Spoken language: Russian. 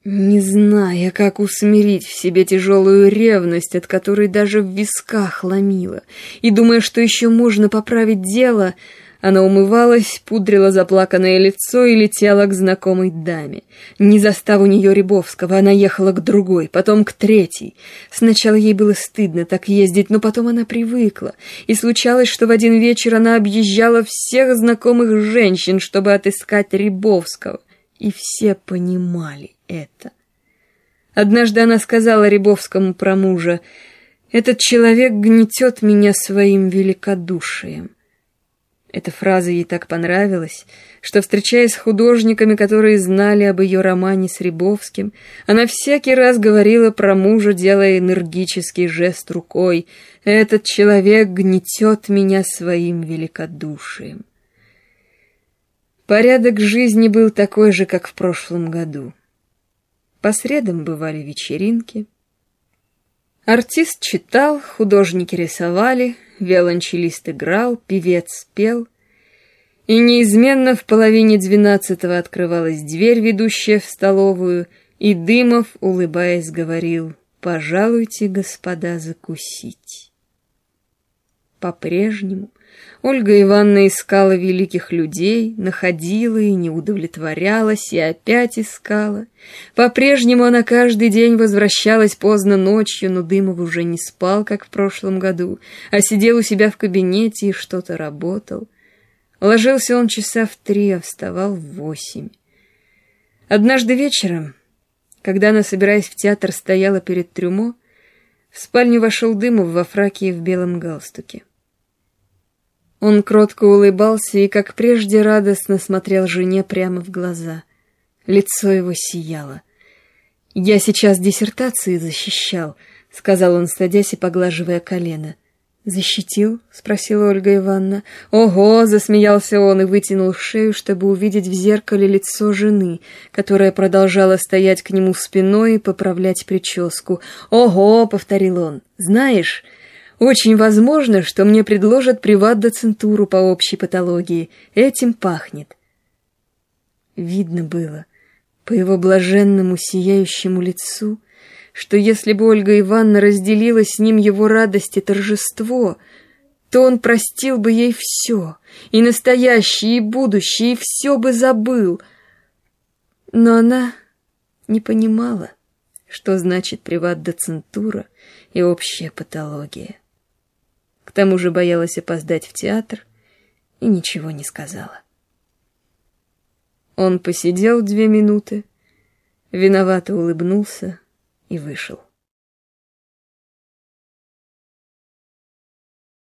Не зная, как усмирить в себе тяжелую ревность, от которой даже в висках ломила, и думая, что еще можно поправить дело, она умывалась, пудрила заплаканное лицо и летела к знакомой даме. Не застав у нее Рябовского, она ехала к другой, потом к третьей. Сначала ей было стыдно так ездить, но потом она привыкла, и случалось, что в один вечер она объезжала всех знакомых женщин, чтобы отыскать Рябовского, и все понимали это. Однажды она сказала Рябовскому про мужа: «Этот человек гнетет меня своим великодушием». Эта фраза ей так понравилась, что, встречаясь с художниками, которые знали об ее романе с Рябовским, она всякий раз говорила про мужа, делая энергический жест рукой: «Этот человек гнетет меня своим великодушием». Порядок жизни был такой же, как в прошлом году. По средам бывали вечеринки. Артист читал, художники рисовали, виолончелист играл, певец пел. И неизменно в половине 12-го открывалась дверь, ведущая в столовую, и Дымов, улыбаясь, говорил: «Пожалуйте, господа, закусить». По-прежнему Ольга Ивановна искала великих людей, находила и не удовлетворялась, и опять искала. По-прежнему она каждый день возвращалась поздно ночью, но Дымов уже не спал, как в прошлом году, а сидел у себя в кабинете и что-то работал. Ложился он часа в 3, а вставал в 8. Однажды вечером, когда она, собираясь в театр, стояла перед трюмо, в спальню вошел Дымов во фраке и в белом галстуке. Он кротко улыбался и, как прежде, радостно смотрел жене прямо в глаза. Лицо его сияло. «Я сейчас диссертации защищал», — сказал он, садясь и поглаживая колено. «Защитил?» — спросила Ольга Ивановна. «Ого!» — засмеялся он и вытянул шею, чтобы увидеть в зеркале лицо жены, которая продолжала стоять к нему спиной и поправлять прическу. «Ого!» — повторил он. «Знаешь, очень возможно, что мне предложат приват-доцентуру по общей патологии. Этим пахнет». Видно было по его блаженному сияющему лицу, что если бы Ольга Ивановна разделила с ним его радость и торжество, то он простил бы ей все, и настоящее, и будущее, и все бы забыл. Но она не понимала, что значит приват-доцентура и общая патология. К тому же боялась опоздать в театр и ничего не сказала. Он посидел 2 минуты, виновато улыбнулся и вышел.